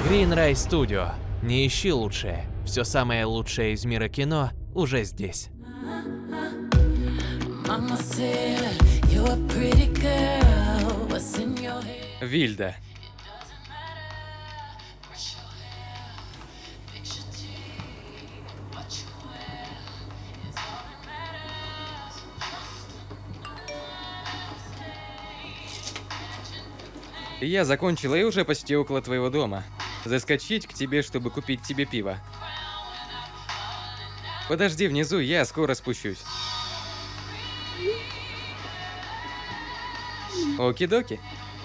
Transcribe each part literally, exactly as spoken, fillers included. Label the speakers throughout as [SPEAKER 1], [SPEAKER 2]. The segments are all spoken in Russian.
[SPEAKER 1] Green Ray Studio. Не ищи лучшее. Все самое лучшее из мира кино уже здесь.
[SPEAKER 2] Вильда. Я закончила и уже почти около твоего дома. Заскочить к тебе, чтобы купить тебе пиво. Подожди внизу, я скоро спущусь. Оки-доки.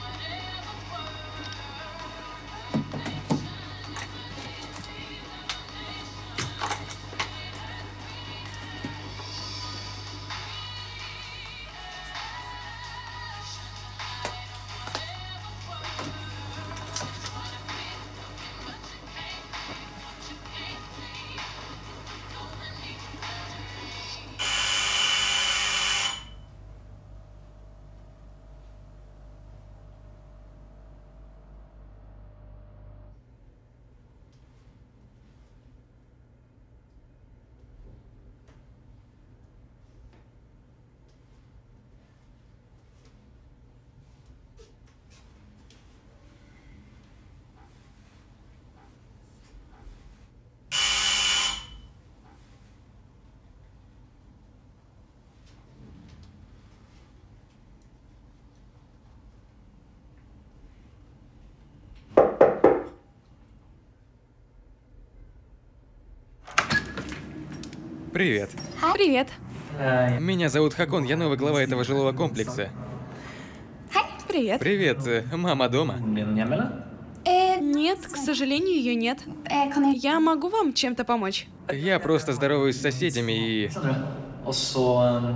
[SPEAKER 2] Привет.
[SPEAKER 3] Привет.
[SPEAKER 2] Меня зовут Хакон, я новый глава этого жилого комплекса.
[SPEAKER 3] Привет.
[SPEAKER 2] Привет, э, мама дома?
[SPEAKER 3] Нет, к сожалению, ее нет. Я могу вам чем-то помочь?
[SPEAKER 2] Я просто здороваюсь с соседями и...
[SPEAKER 4] Og så um,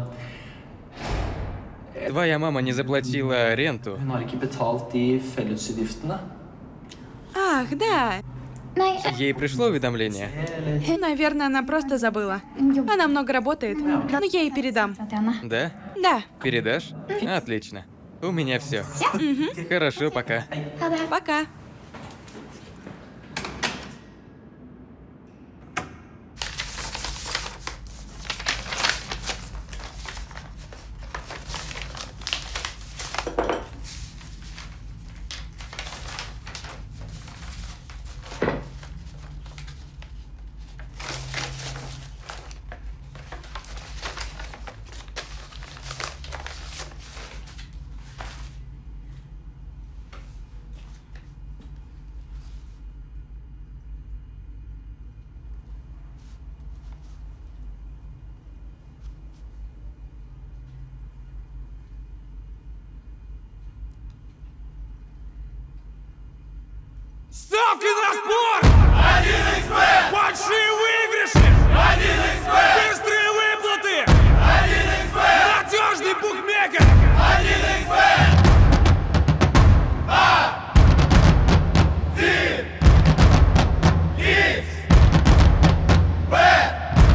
[SPEAKER 2] Твоя мама не заплатила ренту.
[SPEAKER 4] Hun har ikke betalt de fellesutgiftene.
[SPEAKER 3] Ах, да.
[SPEAKER 2] Ей пришло уведомление?
[SPEAKER 3] Наверное, она просто забыла. Она много работает, но я ей передам.
[SPEAKER 2] Да?
[SPEAKER 3] Да,
[SPEAKER 2] Передашь? Отлично. У меня все. Хорошо, пока.
[SPEAKER 3] пока.
[SPEAKER 5] Ставки на спорт! один икс бет! Большие выигрыши! один икс бет! Быстрые выплаты! один икс бет! Надежный букмекер! один икс бет! один икс бет!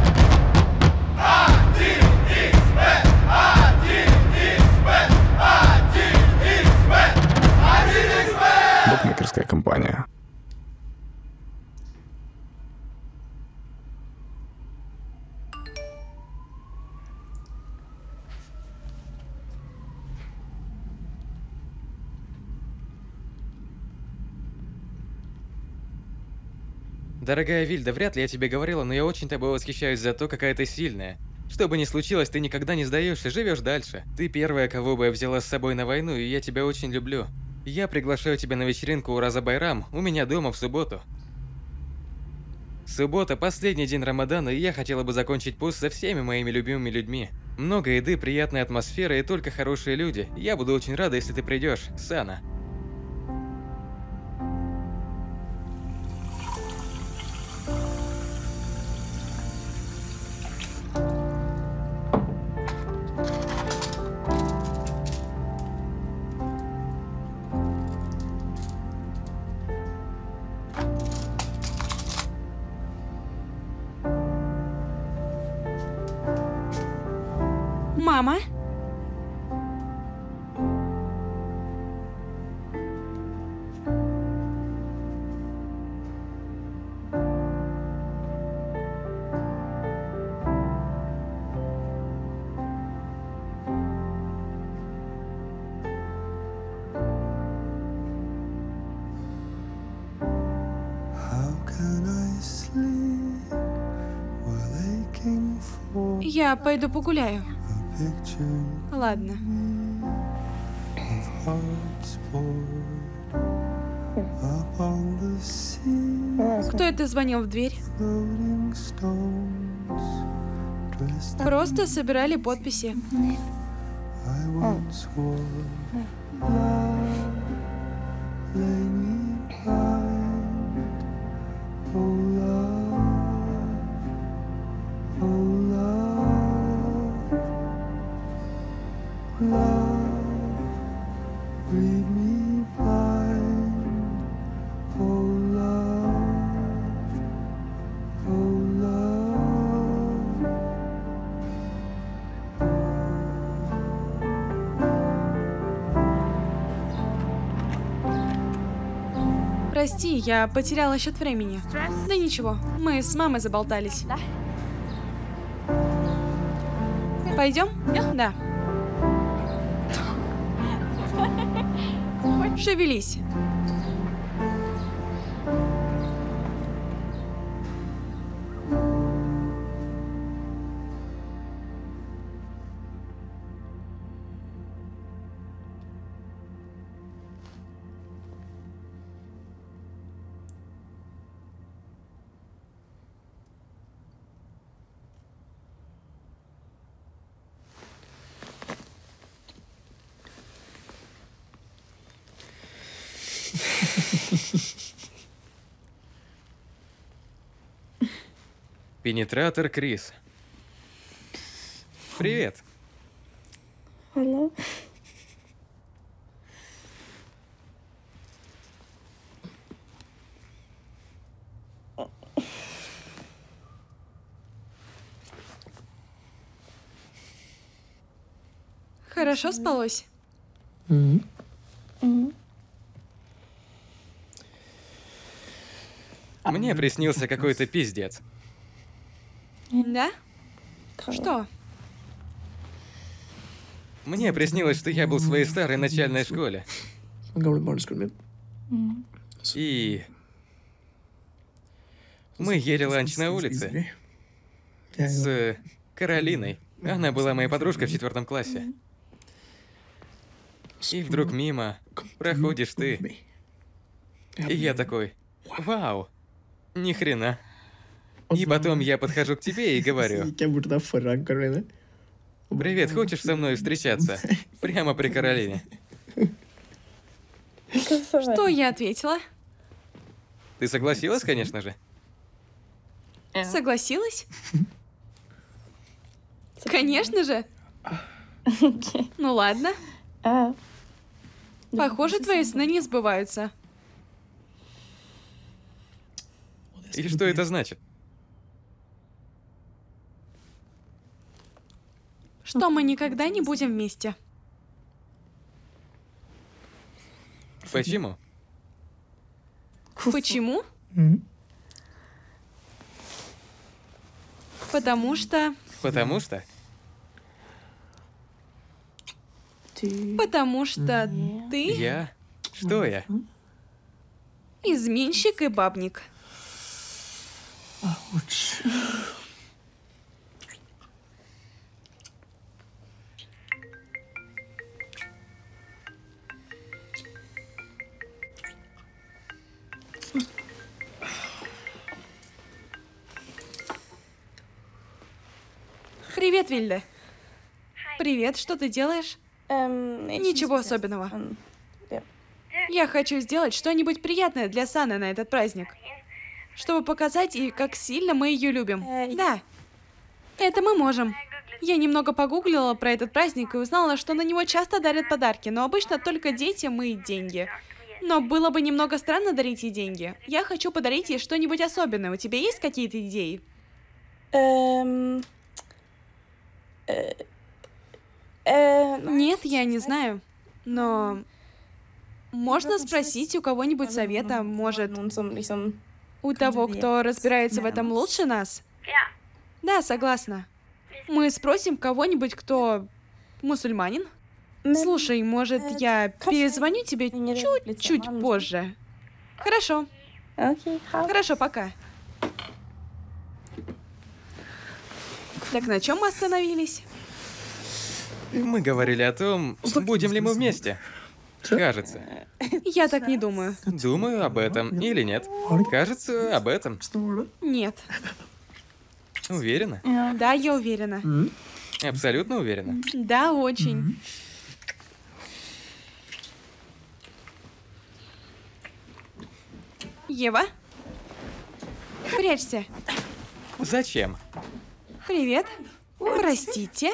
[SPEAKER 5] один икс бет! один икс бет! один икс бет! один икс бет!
[SPEAKER 6] Букмекерская компания.
[SPEAKER 2] Дорогая Вильда, вряд ли я тебе говорила, но я очень тобой восхищаюсь за то, какая ты сильная. Что бы ни случилось, ты никогда не сдаешься, живешь дальше. Ты первая, кого бы я взяла с собой на войну, и я тебя очень люблю. Я приглашаю тебя на вечеринку Ураза Байрам у меня дома в субботу. Суббота – последний день Рамадана, и я хотела бы закончить пост со всеми моими любимыми людьми. Много еды, приятная атмосфера и только хорошие люди. Я буду очень рада, если ты придешь, Сана.
[SPEAKER 3] Мама? Я пойду погуляю. Ладно. Кто это звонил в дверь? Просто собирали подписи. Прости, я потеряла счет времени. Да ничего, мы с мамой заболтались. Пойдем? Да. Шевелись.
[SPEAKER 2] Пенетратор Крис. Привет.
[SPEAKER 6] Hello.
[SPEAKER 3] Хорошо спалось?
[SPEAKER 6] Mm-hmm. Mm-hmm.
[SPEAKER 2] Мне приснился какой-то пиздец.
[SPEAKER 3] Да? Что?
[SPEAKER 2] Мне приснилось, что я был в своей старой начальной школе. И мы ели ланч на улице с Каролиной. Она была моей подружкой в четвертом классе. И вдруг мимо проходишь ты. И я такой: вау, ни хрена. И потом я подхожу к тебе и говорю: привет, хочешь со мной встречаться? Прямо при Каролине.
[SPEAKER 3] Что я ответила?
[SPEAKER 2] Ты согласилась, конечно же?
[SPEAKER 3] Согласилась? Конечно же. Ну ладно. Похоже, твои сны не сбываются.
[SPEAKER 2] И что это значит?
[SPEAKER 3] Что мы никогда не будем вместе.
[SPEAKER 2] Почему?
[SPEAKER 3] Почему? Потому что...
[SPEAKER 2] Потому что?
[SPEAKER 3] Потому что ты
[SPEAKER 2] Я? Что я?
[SPEAKER 3] изменщик и бабник. Привет, Вильда. Привет, что ты делаешь? Ничего особенного. Я хочу сделать что-нибудь приятное для Саны на этот праздник. Чтобы показать ей, как сильно мы ее любим. Да, это мы можем. Я немного погуглила про этот праздник и узнала, что на него часто дарят подарки, но обычно только детям и деньги. Но было бы немного странно дарить ей деньги. Я хочу подарить ей что-нибудь особенное. У тебя есть какие-то идеи?
[SPEAKER 6] Эм... э, э,
[SPEAKER 3] Нет, я не знаю. Но можно спросить у кого-нибудь совета, может,
[SPEAKER 6] någon som liksom...
[SPEAKER 3] у того, кто разбирается в этом лучше нас? Да, согласна. Мы спросим кого-нибудь, кто мусульманин. Слушай, может, я перезвоню тебе чуть-чуть позже? Хорошо.
[SPEAKER 6] Окей, ха.
[SPEAKER 3] Хорошо, пока. Так на чем мы остановились?
[SPEAKER 2] Мы говорили о том, будем ли мы вместе. Кажется.
[SPEAKER 3] Я так не думаю.
[SPEAKER 2] Думаю об этом или нет. Кажется, об этом.
[SPEAKER 3] Нет.
[SPEAKER 2] Уверена?
[SPEAKER 3] Да, я уверена.
[SPEAKER 2] Абсолютно уверена.
[SPEAKER 3] Да, очень. Ева? Прячься.
[SPEAKER 2] Зачем?
[SPEAKER 3] Привет. Простите.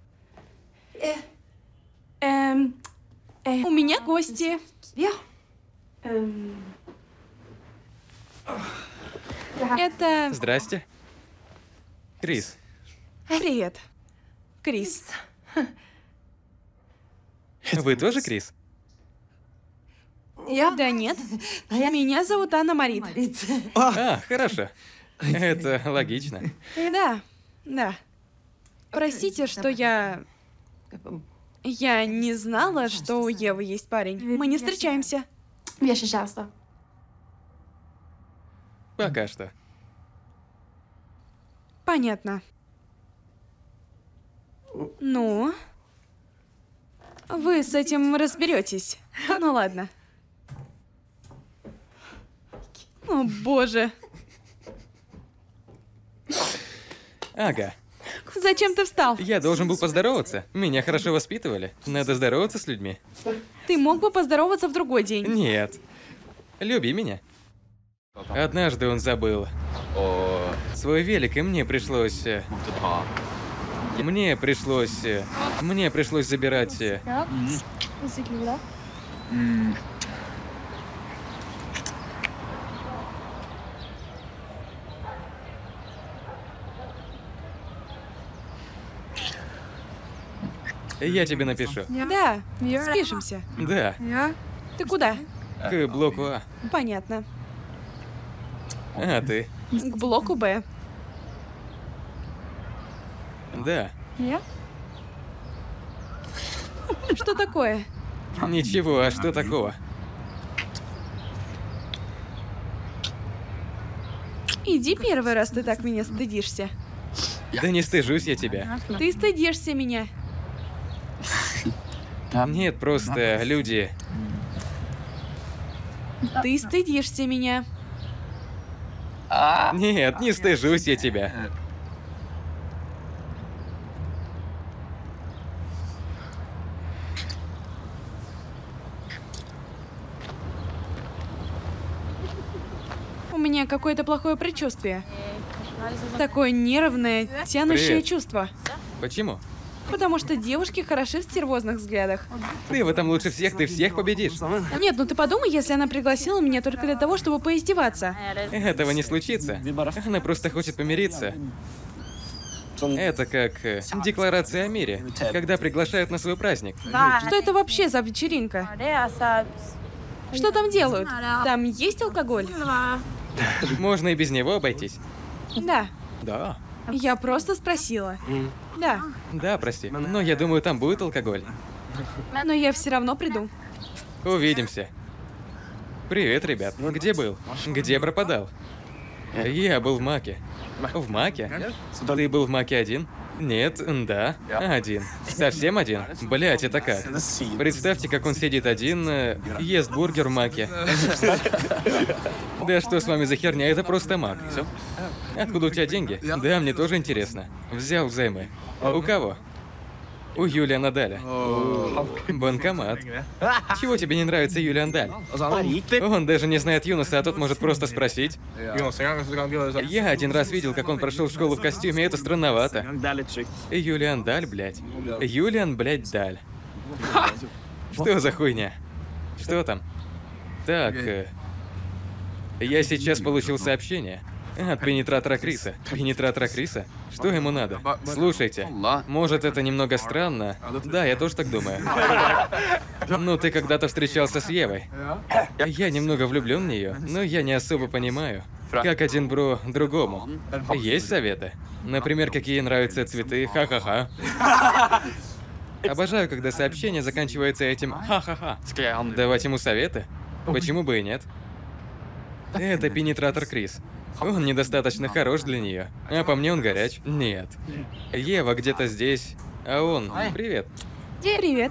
[SPEAKER 6] Эм... э,
[SPEAKER 3] У меня гости.
[SPEAKER 6] эм,
[SPEAKER 3] Это...
[SPEAKER 2] Здрасте. Крис.
[SPEAKER 3] Привет. Крис.
[SPEAKER 2] Вы тоже Крис?
[SPEAKER 3] Да нет. Меня зовут Анна Марит.
[SPEAKER 2] А, хорошо. Это логично.
[SPEAKER 3] Да, да. Простите, что я... Я не знала, что у Евы есть парень. Мы не встречаемся.
[SPEAKER 6] Vi er ikke kjærester.
[SPEAKER 2] Пока что.
[SPEAKER 3] Понятно. Ну? Вы с этим разберетесь. Ну ладно. О, боже.
[SPEAKER 2] Ага.
[SPEAKER 3] Зачем ты встал?
[SPEAKER 2] Я должен был поздороваться. Меня хорошо воспитывали. Надо здороваться с людьми.
[SPEAKER 3] Ты мог бы поздороваться в другой день.
[SPEAKER 2] Нет. Люби меня. Однажды он забыл свой велик, и мне пришлось... э, Мне пришлось... э, Мне пришлось забирать... э, Я тебе напишу.
[SPEAKER 3] Да, спишемся.
[SPEAKER 2] Да,
[SPEAKER 3] Ты куда?
[SPEAKER 2] к блоку А.
[SPEAKER 3] Понятно.
[SPEAKER 2] А ты?
[SPEAKER 3] К блоку Б.
[SPEAKER 2] Да.
[SPEAKER 3] Что такое?
[SPEAKER 2] Ничего, а что такого?
[SPEAKER 3] Иди первый раз, ты так меня стыдишься.
[SPEAKER 2] Да не стыжусь я тебя.
[SPEAKER 3] Ты стыдишься меня.
[SPEAKER 2] Нет, просто люди...
[SPEAKER 3] Ты стыдишься меня.
[SPEAKER 2] Нет, не стыжусь я тебя.
[SPEAKER 3] У меня какое-то плохое предчувствие. Такое нервное, тянущее
[SPEAKER 2] Привет.
[SPEAKER 3] чувство.
[SPEAKER 2] Почему?
[SPEAKER 3] Потому что девушки хороши в стервозных взглядах.
[SPEAKER 2] Ты в этом лучше всех, ты всех победишь.
[SPEAKER 3] Нет, ну ты подумай, если она пригласила меня только для того, чтобы поиздеваться.
[SPEAKER 2] Этого не случится. Она просто хочет помириться. Это как э, декларация о мире, когда приглашают на свой праздник.
[SPEAKER 3] Что это вообще за вечеринка? Что там делают? Там есть алкоголь?
[SPEAKER 2] Можно и без него обойтись.
[SPEAKER 3] Да.
[SPEAKER 2] Да.
[SPEAKER 3] Я просто спросила. Да.
[SPEAKER 2] Да, прости. Но я думаю, там будет алкоголь.
[SPEAKER 3] Но я все равно приду.
[SPEAKER 2] Увидимся. Привет, ребят. Где был? Где пропадал? Я был в Маке. В Маке? Ты был в Маке один? Нет, да, один. Совсем один? Блять, это как? Представьте, как он сидит один, э, ест бургер в Маке. Да что с вами за херня? Это просто Мак. Откуда у тебя деньги? Да, мне тоже интересно. Взял взаймы. У кого? У Юлиана Даля. Банкомат. Чего тебе не нравится Юлиан Даль? Он даже не знает Юноса, а тот может просто спросить. Я один раз видел, как он прошел в школу в костюме, и это странновато. Юлиан Даль, блядь. Юлиан, блядь, Даль. Что за хуйня? Что там? Так, э, я сейчас получил сообщение от пенетратора Криса. Пенетратора Криса? Что ему надо? Слушайте, может это немного странно? Да, я тоже так думаю. Ну, ты когда-то встречался с Евой. Я немного влюблен в нее, но я не особо понимаю, как один бро другому. Есть советы? Например, какие нравятся цветы? Ха-ха-ха. Обожаю, когда сообщение заканчивается этим ха-ха-ха. Давать ему советы? Почему бы и нет? Это пенетратор Крис. Он недостаточно хорош для нее. А по мне он горяч. Нет. Ева где-то здесь. А он... Привет.
[SPEAKER 3] Привет.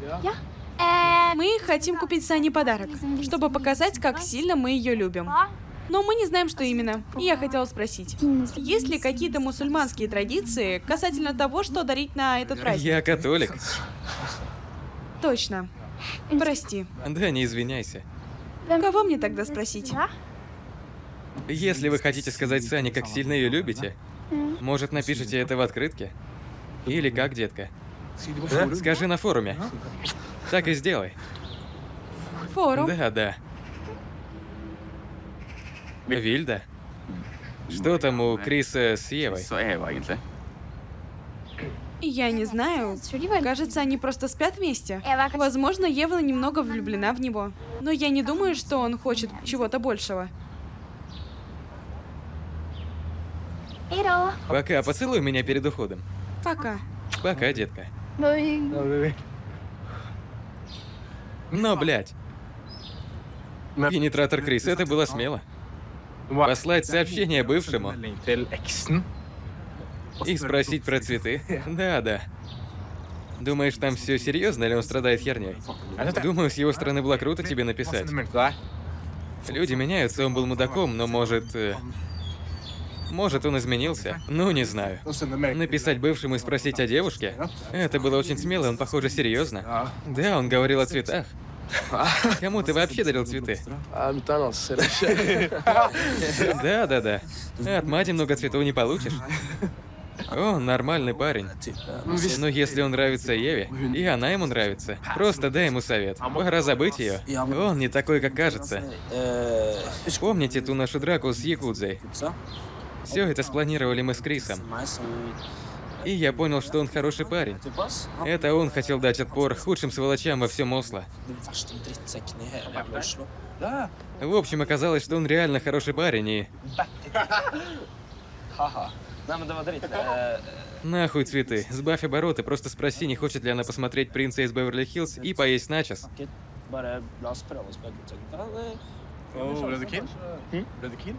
[SPEAKER 3] Мы хотим купить Сане подарок, чтобы показать, как сильно мы ее любим. Но мы не знаем, что именно. И я хотела спросить, есть ли какие-то мусульманские традиции касательно того, что дарить на этот праздник?
[SPEAKER 2] Я католик.
[SPEAKER 3] Точно. Прости.
[SPEAKER 2] Да, не извиняйся.
[SPEAKER 3] Кого мне тогда спросить?
[SPEAKER 2] Если вы хотите сказать Сане, как сильно ее любите, может, напишите это в открытке? Или как, детка? Скажи на форуме. Так и сделай.
[SPEAKER 3] Форум.
[SPEAKER 2] Да, да. Вильда? Что там у Криса с Евой?
[SPEAKER 3] Я не знаю. Кажется, они просто спят вместе. Возможно, Ева немного влюблена в него. Но я не думаю, что он хочет чего-то большего.
[SPEAKER 2] Пока, поцелуй меня перед уходом.
[SPEAKER 3] Пока.
[SPEAKER 2] Пока, детка. Но, блядь. Пенетратор Крис, это было смело. Послать сообщение бывшему и спросить про цветы. Да, да. Думаешь, там все серьезно, или он страдает херней? Думаю, с его стороны было круто тебе написать. Люди меняются, он был мудаком, но может... э, Может, он изменился? Ну, не знаю. Написать бывшему и спросить о девушке? Это было очень смело, он, похоже, серьезно. Да, он говорил о цветах. Кому ты вообще дарил цветы? Да, да, да. От мати много цветов не получишь. Он нормальный парень. Но если он нравится Еве, и она ему нравится, просто дай ему совет. Пора забыть ее. Он не такой, как кажется. Помните ту нашу драку с Якудзой? Все это спланировали мы с Крисом. И я понял, что он хороший парень. Это он хотел дать отпор худшим сволочам во всем Осло. В общем, оказалось, что он реально хороший парень и... Нахуй цветы. Сбавь обороты, просто спроси, не хочет ли она посмотреть «Принца из Беверли-Хиллз» и поесть начос.
[SPEAKER 7] Oh, ble du keen? Ble du keen?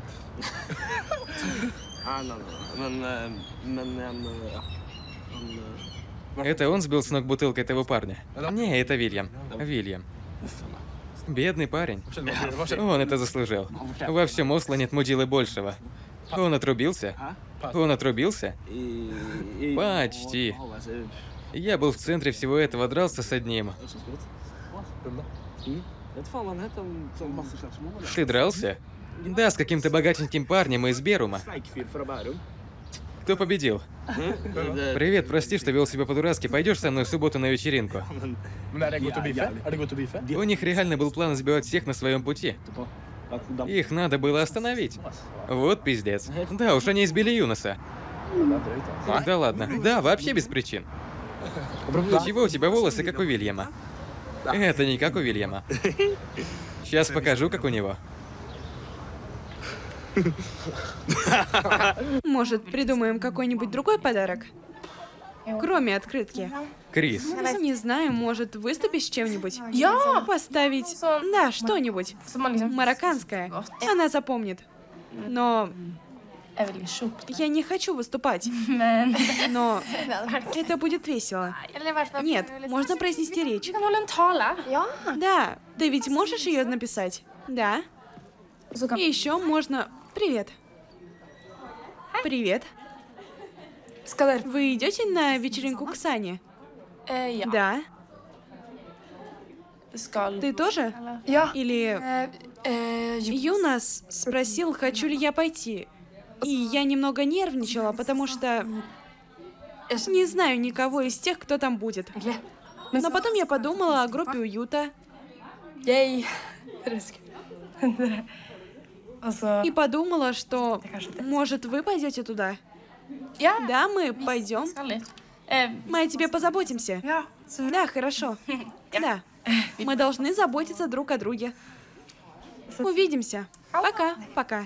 [SPEAKER 2] Это он сбил с ног бутылкой того парня? Не, это Вильям. Вильям. Бедный парень. Он это заслужил. Во всем Осло нет мудилы большего. Он отрубился? Он отрубился? Почти. Я был в центре всего этого, дрался с одним. Ты дрался? Да, с каким-то богатеньким парнем из Берума. Кто победил? Привет, прости, что вел себя по-дурацки. Пойдешь со мной в субботу на вечеринку? У них реально был план сбивать всех на своем пути. Их надо было остановить. Вот пиздец. Да уж, они избили Юноса. Да ладно. Да, вообще без причин. Чего у тебя волосы, как у Вильяма? Это не как у Вильяма. Сейчас покажу, как у него.
[SPEAKER 3] Может, придумаем какой-нибудь другой подарок? Кроме открытки.
[SPEAKER 2] Крис.
[SPEAKER 3] Не знаю, может, выступить с чем-нибудь?
[SPEAKER 6] Ja!
[SPEAKER 3] Поставить... Да, что-нибудь. Марокканское. Она запомнит. Но я не хочу выступать. Но это будет весело. Нет, можно произнести речь. Да, ты ведь можешь ее написать? Да. И еще можно... Привет. Привет. Вы идете на вечеринку к Сане? Да. Ты тоже? Или... Юнас спросил, хочу ли я пойти. И я немного нервничала, потому что... Не знаю никого из тех, кто там будет. Но потом я подумала о группе уюта. И подумала, что, может, вы пойдете туда? Да, мы пойдем. Мы о тебе позаботимся. Да, хорошо. Да. Мы должны заботиться друг о друге. Увидимся. Пока. Пока.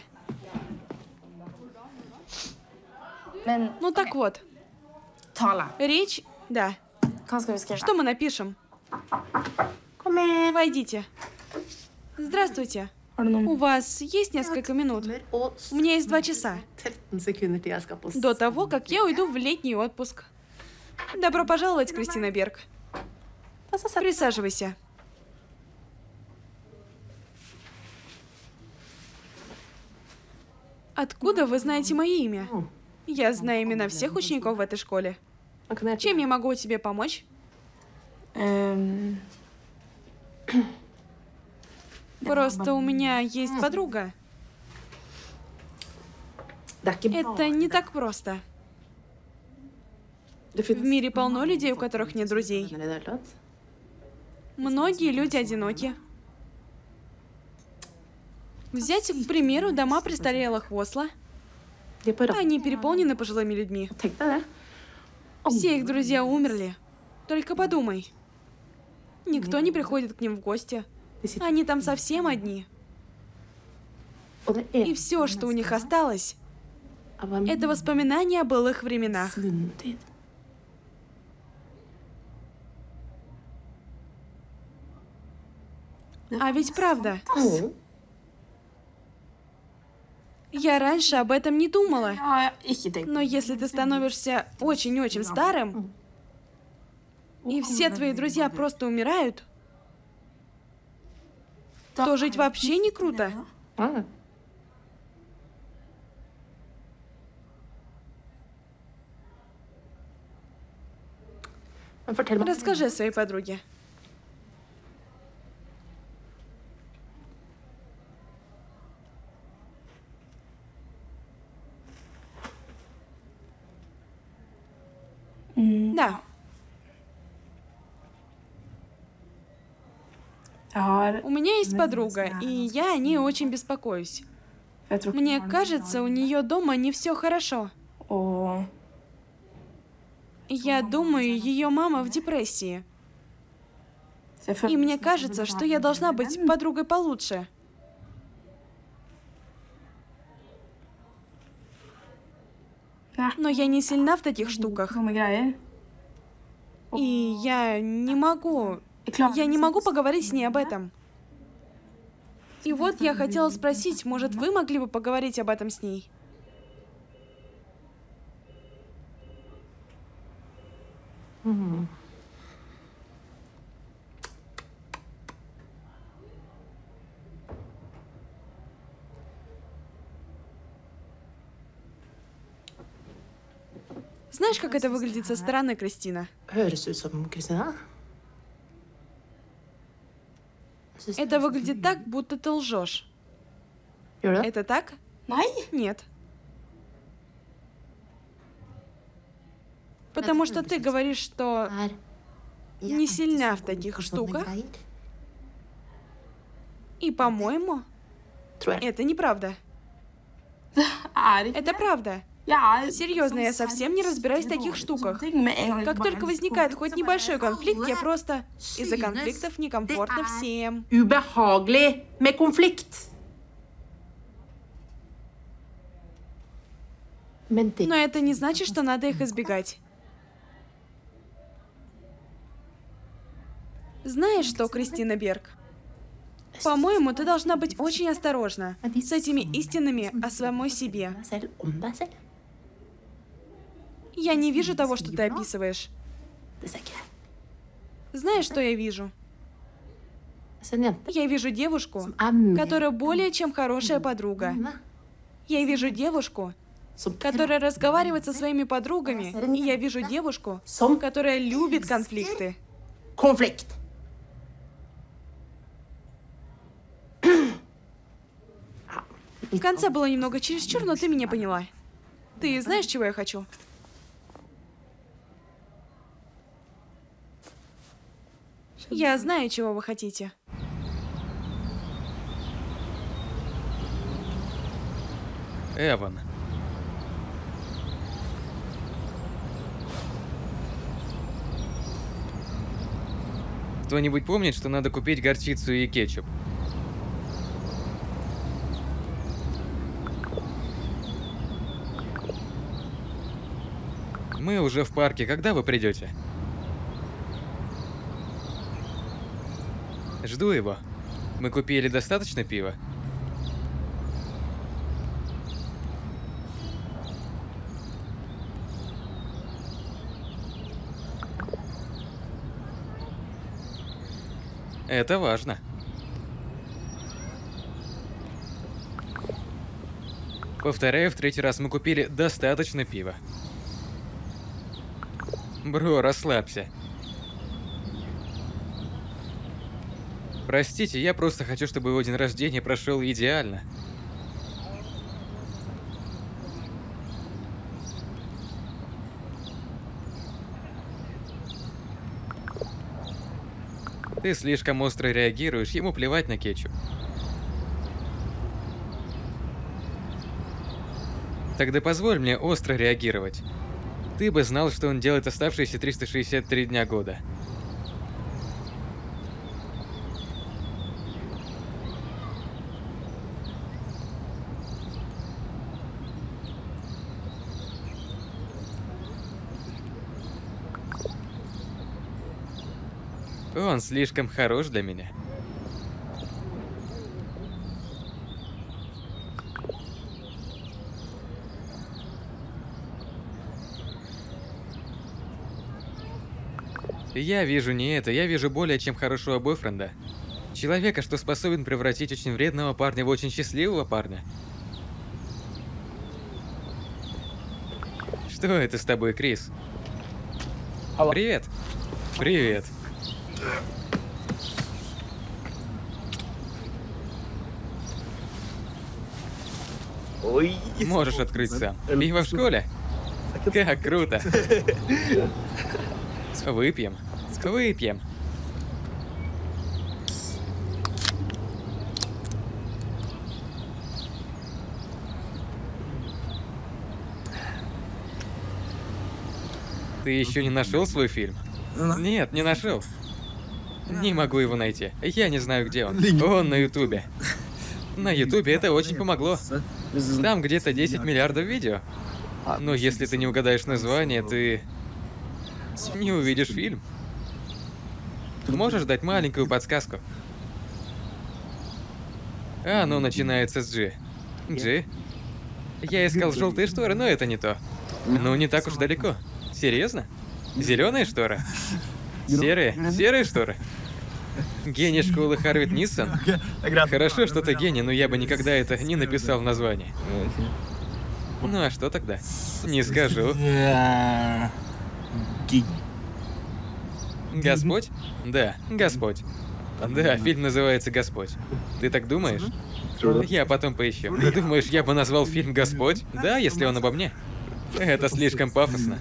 [SPEAKER 3] Ну так вот. Речь? Да. Что мы напишем? Войдите. Здравствуйте. У вас есть несколько минут? У меня есть два часа. До того, как я уйду в летний отпуск. Добро пожаловать, Кристина Берг. Присаживайся. Откуда вы знаете мое имя? Я знаю имена всех учеников в этой школе. Чем я могу тебе помочь? Просто у меня есть подруга. Это не так просто. В мире полно людей, у которых нет друзей. Многие люди одиноки. Взять, к примеру, дома престарелых в Осло. Они переполнены пожилыми людьми. Все их друзья умерли. Только подумай. Никто не приходит к ним в гости. Они там совсем одни. И все, что у них осталось, это воспоминания о былых временах. А ведь правда. Я раньше об этом не думала. Но если ты становишься очень-очень старым, и все твои друзья просто умирают, то жить вообще не круто. Расскажи о своей подруге. Да. У меня есть подруга, и я о ней очень беспокоюсь. Мне кажется, у нее дома не все хорошо. Я думаю, ее мама в депрессии. И мне кажется, что я должна быть подругой получше. Но я не сильна в таких штуках. И я не могу... Я не могу поговорить с ней об этом. И вот я хотела спросить, может, вы могли бы поговорить об этом с ней? Знаешь, как это выглядит со стороны, Кристина? Это выглядит так, будто ты лжешь. Это так? Нет. Потому что ты говоришь, что не сильна в таких штуках. И, по-моему, это неправда. Это правда. Серьезно, я совсем не разбираюсь в таких штуках. Как только возникает хоть небольшой конфликт, я просто... Из-за конфликтов некомфортно всем.
[SPEAKER 8] Ubehagelig med konflikt.
[SPEAKER 3] Но это не значит, что надо их избегать. Знаешь что, Кристина Берг? По-моему, ты должна быть очень осторожна с этими истинами о самой себе. Я не вижу того, что ты описываешь. Знаешь, что я вижу? Я вижу девушку, которая более чем хорошая подруга. Я вижу девушку, которая разговаривает со своими подругами. И я вижу девушку, которая любит конфликты.
[SPEAKER 8] Konflikt.
[SPEAKER 3] В конце было немного чересчур, но ты меня поняла. Ты знаешь, чего я хочу? Я знаю, чего вы хотите.
[SPEAKER 2] Эван. Кто-нибудь помнит, что надо купить горчицу и кетчуп? Мы уже в парке. Когда вы придете? Жду его. Мы купили достаточно пива? Это важно. Повторяю, в третий раз мы купили достаточно пива. Бро, расслабься. Простите, я просто хочу, чтобы его день рождения прошел идеально. Ты слишком остро реагируешь, ему плевать на кетчуп. Тогда позволь мне остро реагировать. Ты бы знал, что он делает оставшиеся триста шестьдесят три дня года. Он слишком хорош для меня. Я вижу не это, я вижу более чем хорошего бойфренда. Человека, что способен превратить очень вредного парня в очень счастливого парня. Что это с тобой, Крис? Привет. Привет. Можешь открыть сам. Пиво в школе? Как круто. Выпьем. Выпьем. Ты еще не нашел свой фильм? Нет, не нашел. Не могу его найти. Я не знаю, где он. Он на Ютубе. На Ютубе это очень помогло. Там где-то десять миллиардов видео. Но если ты не угадаешь название, ты не увидишь фильм. Можешь дать маленькую подсказку? А, оно начинается с G. G? Я искал желтые шторы, но это не то. Ну, не так уж далеко. Серьезно? Зеленые шторы? Серые? Серые шторы? Гений школы Харвит Ниссон? Хорошо, что ты гений, но я бы никогда это не написал в названии. Ну а что тогда? Не скажу. Господь? Да, Господь. Да, фильм называется «Господь». Ты так думаешь? Я потом поищу. Ты думаешь, я бы назвал фильм «Господь»? Да, если он обо мне. Это слишком пафосно.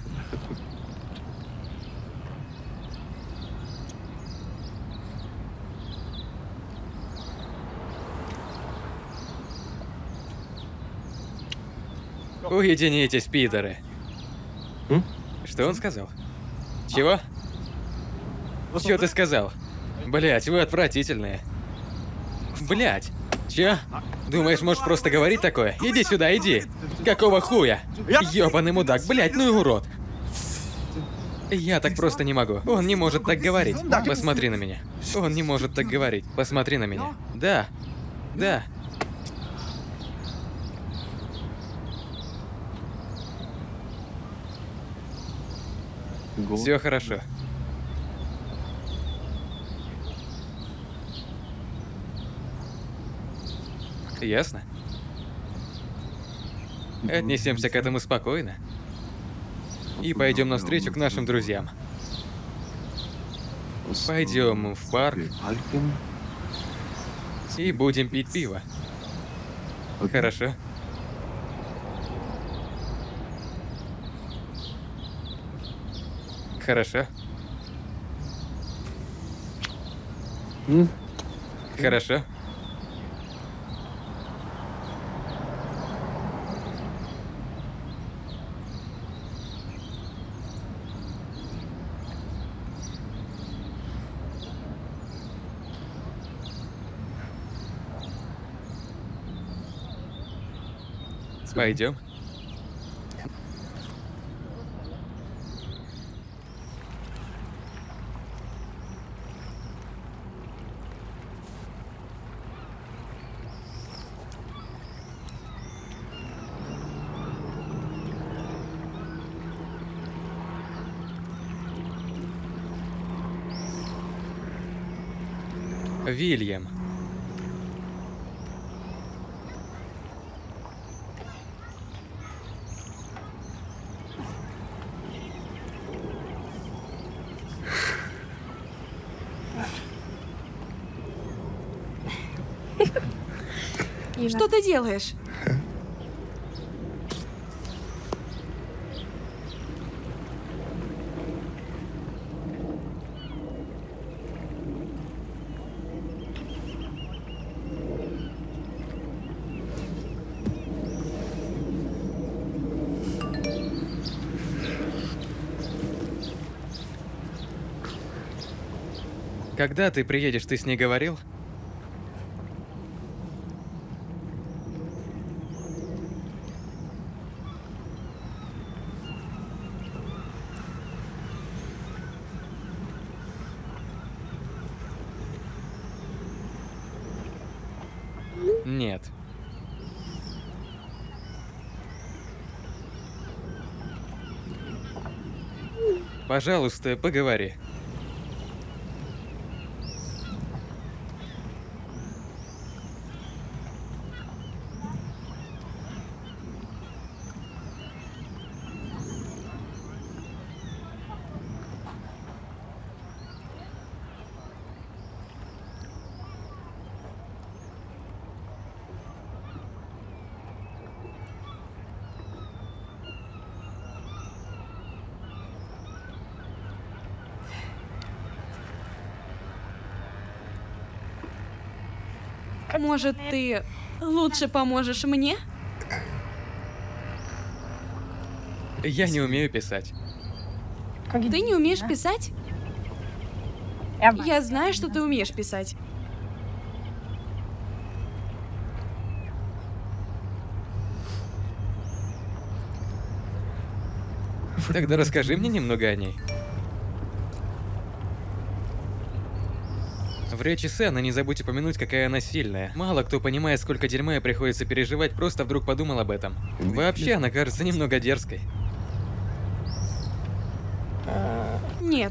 [SPEAKER 2] Уединитесь, пидоры. Что он сказал? Чего? Чё ты сказал? Блять, вы отвратительные. Блять. Чё? Думаешь, можешь просто говорить такое? Иди сюда, иди. Какого хуя? Ёбаный мудак, блять, ну и урод. Я так просто не могу. Он не может так говорить. Посмотри на меня. Он не может так говорить. Посмотри на меня. Да. Да. Все хорошо. Ясно? Отнесемся к этому спокойно. И пойдем навстречу к нашим друзьям. Пойдем в парк. И будем пить пиво. Хорошо? Хорошо? Хорошо? Пойдем. Вильям.
[SPEAKER 3] Что ты делаешь?
[SPEAKER 2] Когда ты приедешь, ты с ней говорил? Нет. Пожалуйста, поговори.
[SPEAKER 3] Может, ты лучше поможешь мне?
[SPEAKER 2] Я не умею писать.
[SPEAKER 3] Ты не умеешь писать? Я знаю, что ты умеешь писать.
[SPEAKER 2] Тогда расскажи мне немного о ней. В речи Сэна не забудь упомянуть, какая она сильная. Мало кто понимает, сколько дерьма ей приходится переживать, просто вдруг подумал об этом. Вообще, она кажется немного дерзкой.
[SPEAKER 3] Нет.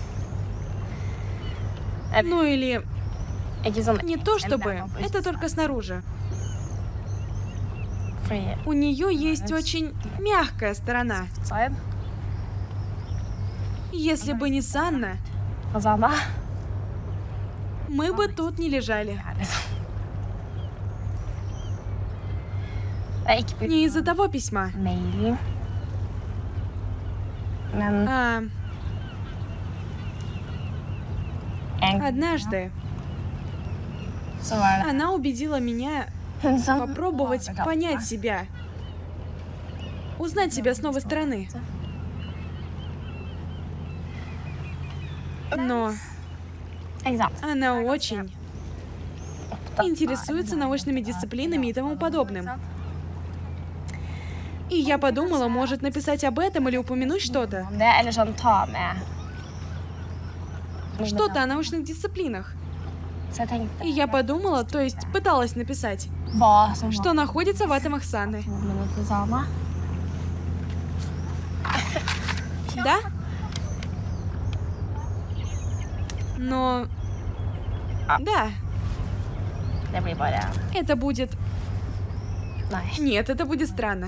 [SPEAKER 3] Ну или... Не то чтобы, это только снаружи. У нее есть очень мягкая сторона. Если бы не Санна, мы бы тут не лежали. Не из-за того письма. А... Однажды она убедила меня попробовать понять себя. Узнать себя с новой стороны. Но она очень интересуется научными дисциплинами и тому подобным. И я подумала, может написать об этом или упомянуть что-то. Что-то о научных дисциплинах. И я подумала, то есть пыталась написать, что находится в атомах Санны. Да? Но... Да. Это будет... Нет, это будет странно.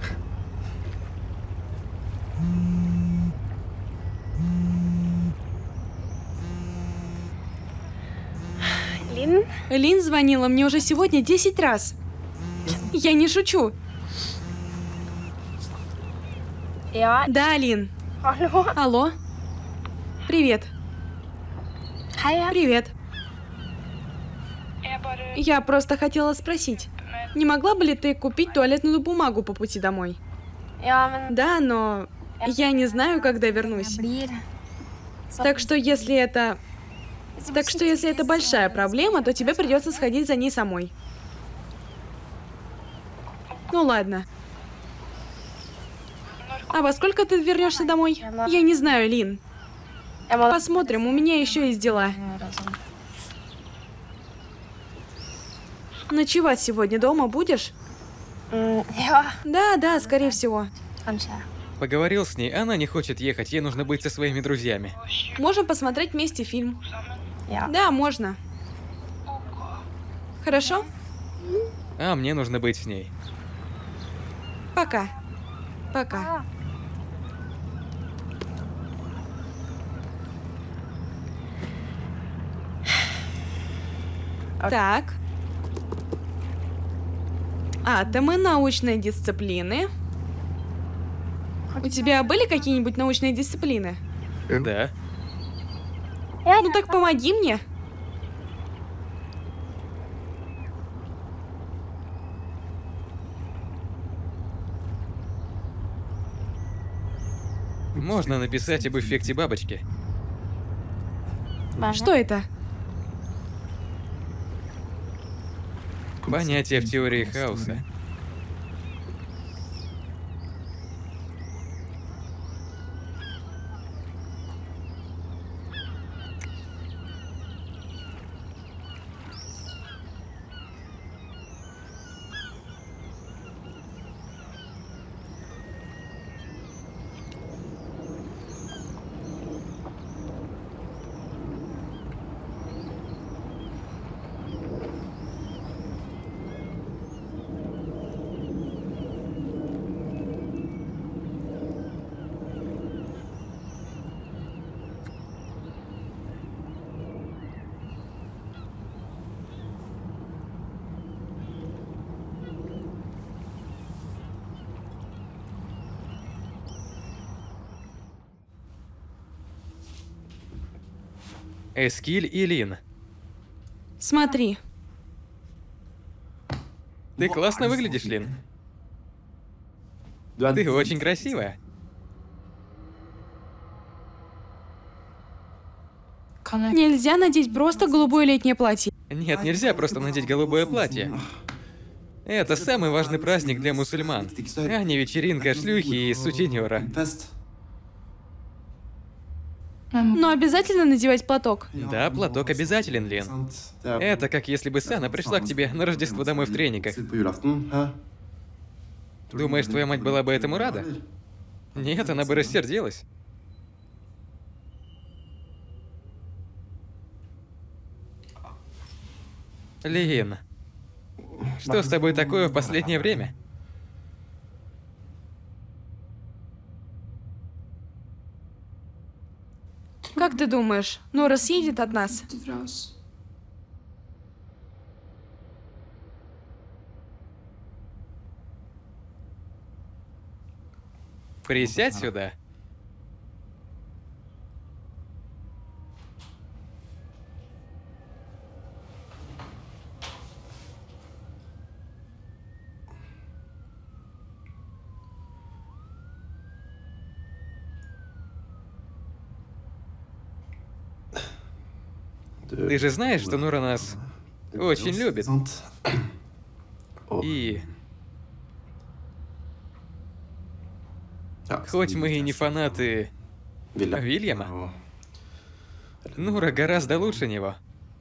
[SPEAKER 6] Лин?
[SPEAKER 3] Лин звонила мне уже сегодня десять раз. Я не шучу.
[SPEAKER 6] Ja.
[SPEAKER 3] Да, Лин.
[SPEAKER 6] Алло.
[SPEAKER 3] Алло. Привет.
[SPEAKER 6] Hej.
[SPEAKER 3] Привет. Я просто хотела спросить, не могла бы ли ты купить туалетную бумагу по пути домой?
[SPEAKER 6] Ja, men
[SPEAKER 3] Да, но я не знаю, когда вернусь.
[SPEAKER 6] blir...
[SPEAKER 3] Так что если это... Так что если это большая проблема, то тебе придется сходить за ней самой. Ну ладно. А во сколько ты вернешься домой? Я не знаю, Лин. Посмотрим, у меня еще есть дела. Ночевать сегодня дома будешь?
[SPEAKER 6] Ja,
[SPEAKER 3] Да, да, скорее всего.
[SPEAKER 6] kanskje.
[SPEAKER 2] Поговорил с ней, она не хочет ехать, ей нужно быть со своими друзьями.
[SPEAKER 3] Можем посмотреть вместе фильм.
[SPEAKER 6] Ja.
[SPEAKER 3] Да, можно. Хорошо?
[SPEAKER 2] А мне нужно быть с ней.
[SPEAKER 3] Пока. Пока. Так. Атомы, научные дисциплины. У тебя были какие-нибудь научные дисциплины?
[SPEAKER 2] Да.
[SPEAKER 3] Ну так помоги мне.
[SPEAKER 2] Можно написать об эффекте бабочки.
[SPEAKER 3] Что это?
[SPEAKER 2] Понятие в теории хаоса. Эскиль и Лин.
[SPEAKER 3] Смотри.
[SPEAKER 2] Ты классно выглядишь, Лин. Ты очень красивая.
[SPEAKER 3] Нельзя надеть просто голубое летнее платье.
[SPEAKER 2] Нет, нельзя просто надеть голубое платье. Это самый важный праздник для мусульман, а не вечеринка шлюхи и сутенера.
[SPEAKER 3] Но обязательно надевать платок.
[SPEAKER 2] Да, платок обязателен, Лин. Это как если бы Сана пришла к тебе на Рождество домой в трениках. Думаешь, твоя мать была бы этому рада? Нет, она бы рассердилась. Лин, что с тобой такое в последнее время?
[SPEAKER 3] Как ты думаешь, Нора съедет от нас?
[SPEAKER 2] Присядь сюда. Ты же знаешь, что Нора нас очень любит. И... Хоть мы и не фанаты Вильяма, Нора гораздо лучше него.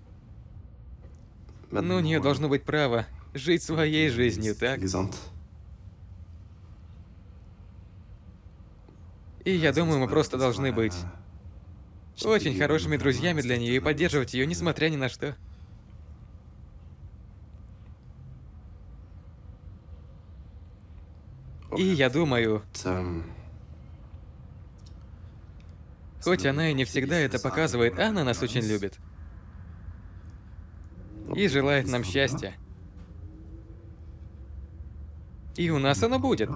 [SPEAKER 2] Но у нее должно быть право жить своей жизнью, так? И я думаю, мы просто должны быть очень хорошими друзьями для нее и поддерживать ее, несмотря ни на что. И я думаю, хоть она и не всегда это показывает, она нас очень любит. И желает нам счастья. И у нас оно будет.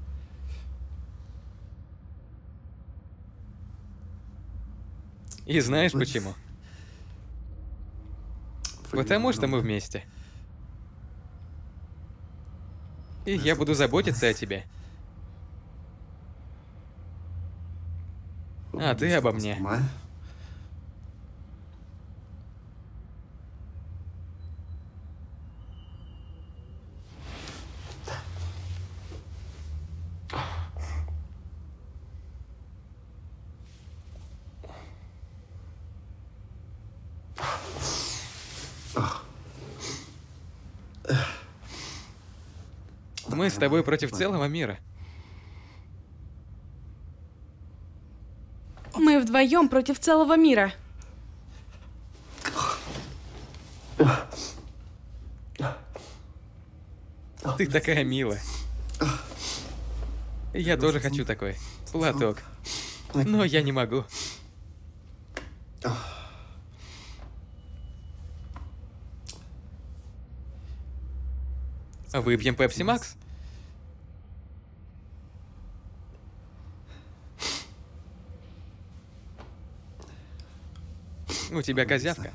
[SPEAKER 2] И знаешь почему? Потому что мы вместе. И я буду заботиться о тебе. А ты обо мне. Мы с тобой против целого мира.
[SPEAKER 3] Мы вдвоем против целого мира.
[SPEAKER 2] Ты такая милая. Я тоже хочу такой платок. Но я не могу. Выпьем Пепси Макс? У тебя козявка.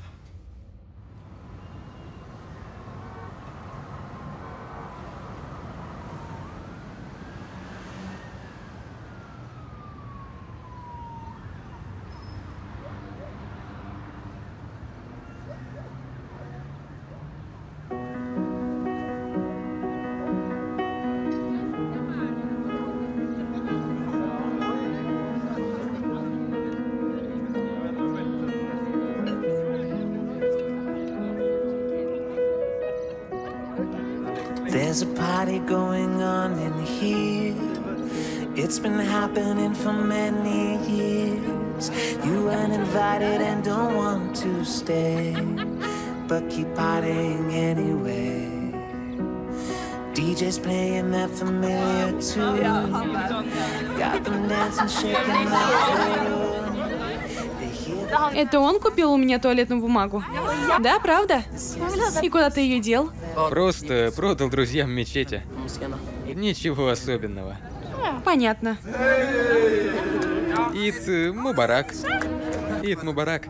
[SPEAKER 9] There's a party going on in here. It's been happening for many years. You weren't invited and don't want to stay, but keep partying anyway. D J's playing that familiar tune. Got them dancing, shaking that tune.
[SPEAKER 3] Это он купил у меня туалетную бумагу? Да, правда? И куда ты ее дел?
[SPEAKER 2] Просто продал друзьям в мечети. Ничего особенного.
[SPEAKER 3] Понятно.
[SPEAKER 2] Ид э, Мубарак. Ид Мубарак.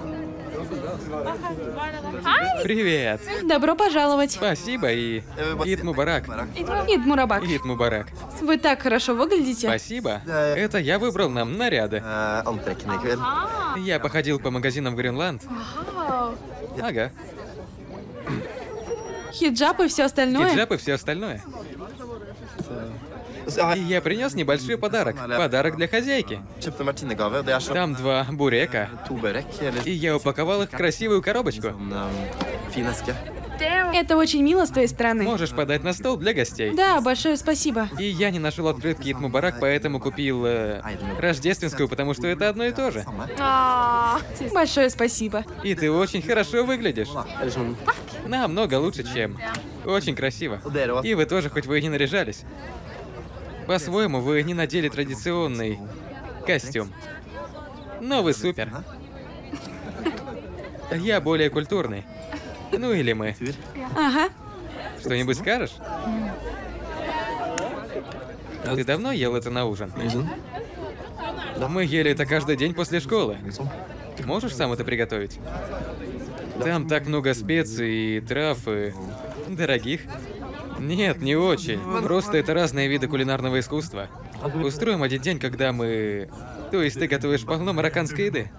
[SPEAKER 2] Привет.
[SPEAKER 3] Добро пожаловать.
[SPEAKER 2] Спасибо и Ид Мубарак.
[SPEAKER 3] Ид Мурабак.
[SPEAKER 2] Ид Мубарак.
[SPEAKER 3] Вы так хорошо выглядите.
[SPEAKER 2] Спасибо. Это я выбрал нам наряды. Я походил по магазинам Гринланд. Ага.
[SPEAKER 3] Хиджаб и все остальное.
[SPEAKER 2] Хиджаб и все остальное. И я принес небольшой подарок. Подарок для хозяйки. Там два бурека. И я упаковал их в красивую коробочку.
[SPEAKER 3] Это очень мило с твоей стороны.
[SPEAKER 2] Можешь подать на стол для гостей.
[SPEAKER 3] Да, большое спасибо.
[SPEAKER 2] И я не нашел открытки Ид Мубарак, поэтому купил э, рождественскую, потому что это одно и то же.
[SPEAKER 3] Большое спасибо.
[SPEAKER 2] И ты очень хорошо выглядишь. Намного лучше, чем. Очень красиво. И вы тоже, хоть вы и не наряжались. По-своему, вы не надели традиционный костюм. Но вы супер. Я более культурный. Ну или мы.
[SPEAKER 3] Ага.
[SPEAKER 2] Что-нибудь скажешь? Ты давно ел это на ужин? Мы ели это каждый день после школы. Можешь сам это приготовить? Там так много специй и трав и... дорогих. Нет, не очень. Просто это разные виды кулинарного искусства. Устроим один день, когда мы... То есть ты готовишь полно марокканской еды?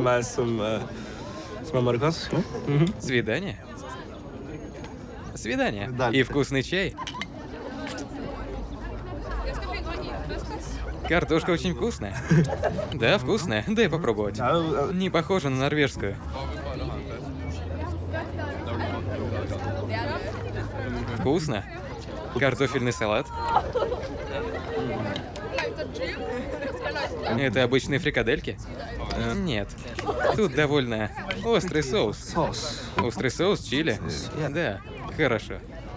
[SPEAKER 2] Свидание? Свидание. И вкусный чай. Картошка очень вкусная. Да, вкусная. Дай попробовать. Не похоже на норвежскую. Вкусно. Картофельный салат. Это обычные фрикадельки? Нет. Тут довольно острый соус. Острый соус, чили? Да, хорошо.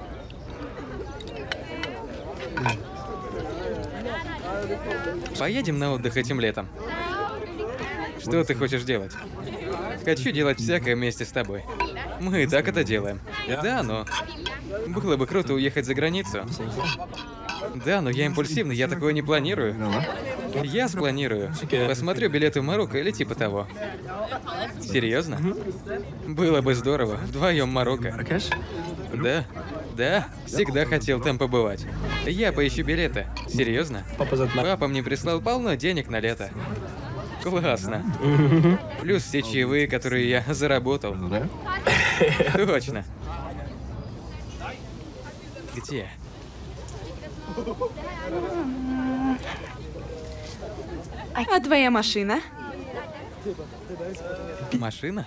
[SPEAKER 2] Поедем на отдых этим летом. Что ты хочешь делать? Хочу делать всякое вместе с тобой. Мы и так это делаем. Да, но... Было бы круто уехать за границу. Да, но я импульсивный, я такое не планирую. Я спланирую. Посмотрю билеты в Марокко или типа того. Серьезно? Было бы здорово. Вдвоем Марокко. Да, да, всегда хотел там побывать. Я поищу билеты. Серьезно? Папа мне прислал полно денег на лето. Классно. Плюс все чаевые, которые я заработал. Точно. Где?
[SPEAKER 3] А твоя машина?
[SPEAKER 2] Машина?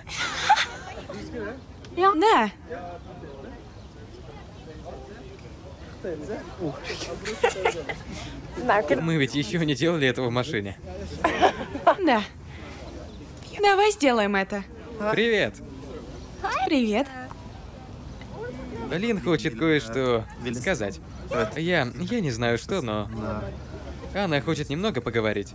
[SPEAKER 3] Да.
[SPEAKER 2] Мы ведь еще не делали этого в машине.
[SPEAKER 3] Да. Давай сделаем это.
[SPEAKER 2] Привет.
[SPEAKER 3] Привет.
[SPEAKER 2] Лин хочет кое-что сказать. Я... я не знаю что, но... Она хочет немного поговорить.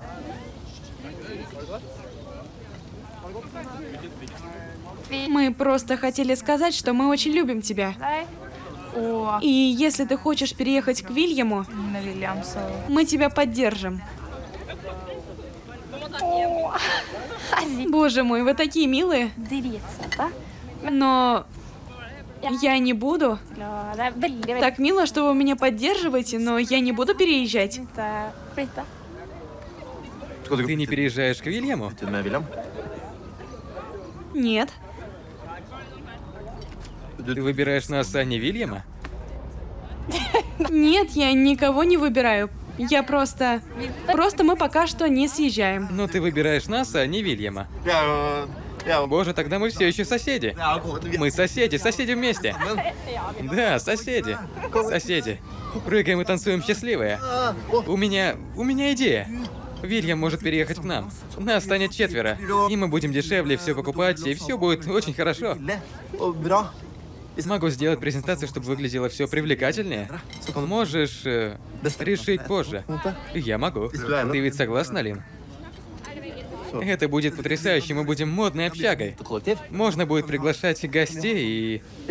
[SPEAKER 3] Мы просто хотели сказать, что мы очень любим тебя.
[SPEAKER 6] Og
[SPEAKER 3] И если ты хочешь переехать к Вильяму,
[SPEAKER 6] med William så
[SPEAKER 3] мы тебя поддержим.
[SPEAKER 6] Herregud,
[SPEAKER 3] Боже мой, вы такие милые.
[SPEAKER 6] dritsøte.
[SPEAKER 3] Но я не буду.
[SPEAKER 6] Glad. Det er veldig, veldig
[SPEAKER 3] Так мило, что вы меня поддерживаете, но я не буду переезжать.
[SPEAKER 6] flytte. flytte.
[SPEAKER 2] Ты не переезжаешь к Вильяму?
[SPEAKER 3] Нет.
[SPEAKER 2] Ты выбираешь нас, а не Вильяма?
[SPEAKER 3] Нет, я никого не выбираю. Я просто... Просто мы пока что не съезжаем.
[SPEAKER 2] Но ты выбираешь нас, а не Вильяма. Боже, тогда мы все еще соседи. Мы соседи, соседи вместе. Да, соседи. Соседи. Прыгаем и танцуем счастливые. У меня... у меня идея. Вильям может переехать к нам. Нас станет четверо. И мы будем дешевле все покупать, и все будет очень хорошо. Смогу сделать презентацию, чтобы выглядело все привлекательнее. Можешь э, решить позже. Я могу. Ты ведь согласна, Лин? Это будет потрясающе, мы будем модной общагой. Можно будет приглашать гостей и...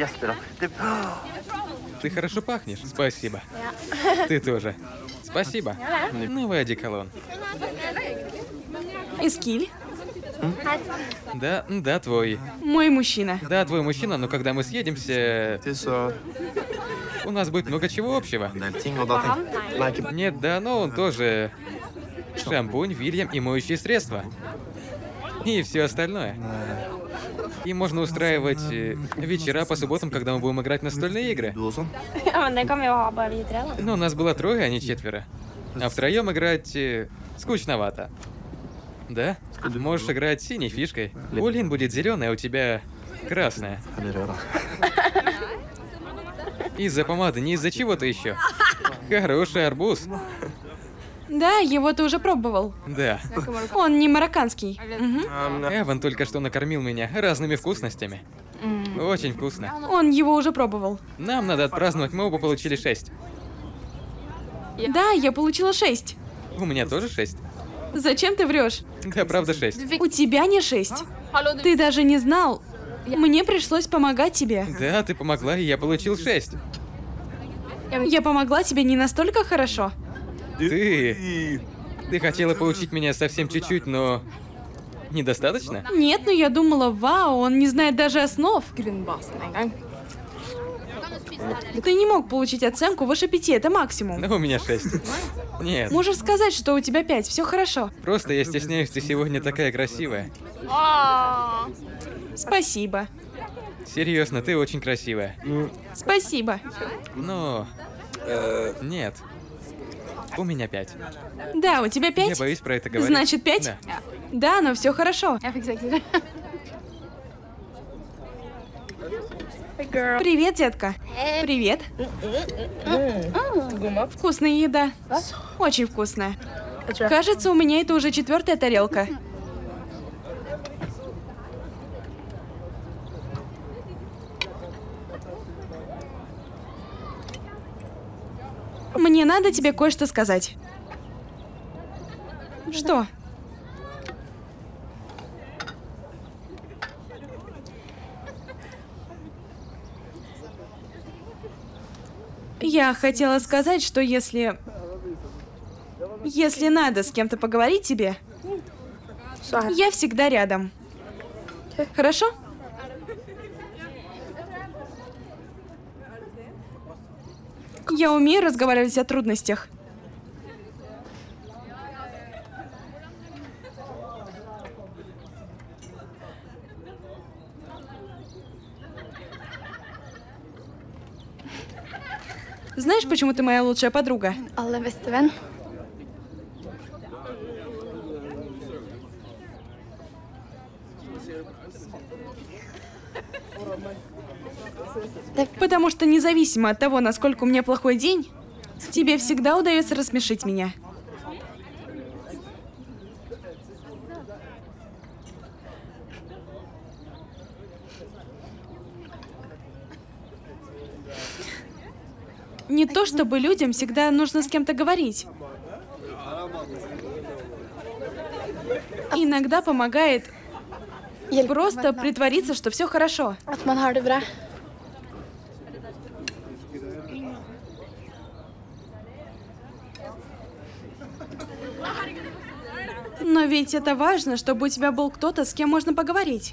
[SPEAKER 2] Ты хорошо пахнешь. Спасибо. Ты тоже. Спасибо. Новый одеколон.
[SPEAKER 3] Эскиль,
[SPEAKER 2] Да, да, твой.
[SPEAKER 3] мой мужчина.
[SPEAKER 2] Да, твой мужчина, но когда мы съедемся, у нас будет много чего общего. Нет, да, но он тоже... Шампунь, Вильям и моющие средства. И все остальное. И можно устраивать э, вечера по субботам, когда мы будем играть в настольные игры.
[SPEAKER 6] Ja, men det kan vi jo ha bare vi tre, da.
[SPEAKER 2] Но нас было трое, а не четверо. А втроем играть э, скучновато. Да? Можешь играть синей фишкой. У Лин будет зеленая, а у тебя красная. Из-за помады, не из-за чего-то еще. Хороший арбуз.
[SPEAKER 3] Да, его ты уже пробовал.
[SPEAKER 2] Да.
[SPEAKER 3] Он не марокканский. Мгм.
[SPEAKER 2] Эван только что накормил меня разными вкусностями. Очень вкусно.
[SPEAKER 3] Он его уже пробовал.
[SPEAKER 2] Нам надо отпраздновать, мы оба получили шесть.
[SPEAKER 3] Да, я получила шесть.
[SPEAKER 2] У меня тоже шесть.
[SPEAKER 3] Зачем ты врешь?
[SPEAKER 2] Да, правда, шесть.
[SPEAKER 3] У тебя не шесть. Ты даже не знал. Мне пришлось помогать тебе.
[SPEAKER 2] Да, ты помогла, и я получил шесть.
[SPEAKER 3] Я помогла тебе не настолько хорошо.
[SPEAKER 2] Ты... Ты хотела поучить меня совсем чуть-чуть, но... Недостаточно?
[SPEAKER 3] Нет, но я думала, вау, он не знает даже основ.
[SPEAKER 6] Grunnbasen en gang.
[SPEAKER 3] Ты не мог получить оценку выше пяти, это максимум.
[SPEAKER 2] Но у меня шесть. Нет,
[SPEAKER 3] Можешь сказать, что у тебя пять, все хорошо.
[SPEAKER 2] просто я стесняюсь, ты сегодня такая красивая.
[SPEAKER 3] Спасибо.
[SPEAKER 2] Серьезно, ты очень красивая.
[SPEAKER 3] Спасибо.
[SPEAKER 2] Но... Нет. У меня пять.
[SPEAKER 3] Да, у тебя
[SPEAKER 2] Я
[SPEAKER 3] пять?
[SPEAKER 2] боюсь про это говорить.
[SPEAKER 3] Значит, пять?
[SPEAKER 2] Да.
[SPEAKER 3] Да, но все хорошо.
[SPEAKER 6] Jeg fikk seks. Hey, girl.
[SPEAKER 3] Привет, детка. Привет. Вкусная еда. Очень вкусная. Кажется, у меня это уже четвертая тарелка. Мне надо тебе кое-что сказать. Что? Я хотела сказать, что если... Если надо с кем-то поговорить тебе,
[SPEAKER 6] Så her.
[SPEAKER 3] я всегда рядом. Хорошо? Я умею разговаривать о трудностях. Знаешь, почему ты моя лучшая подруга?
[SPEAKER 6] Aller beste venn.
[SPEAKER 3] Потому что независимо от того, насколько у меня плохой день, тебе всегда удается рассмешить меня. Не то чтобы людям всегда нужно с кем-то говорить. Иногда помогает просто притвориться, что все хорошо.
[SPEAKER 6] At man har det bra.
[SPEAKER 3] Но ведь это важно, чтобы у тебя был кто-то, с кем можно поговорить.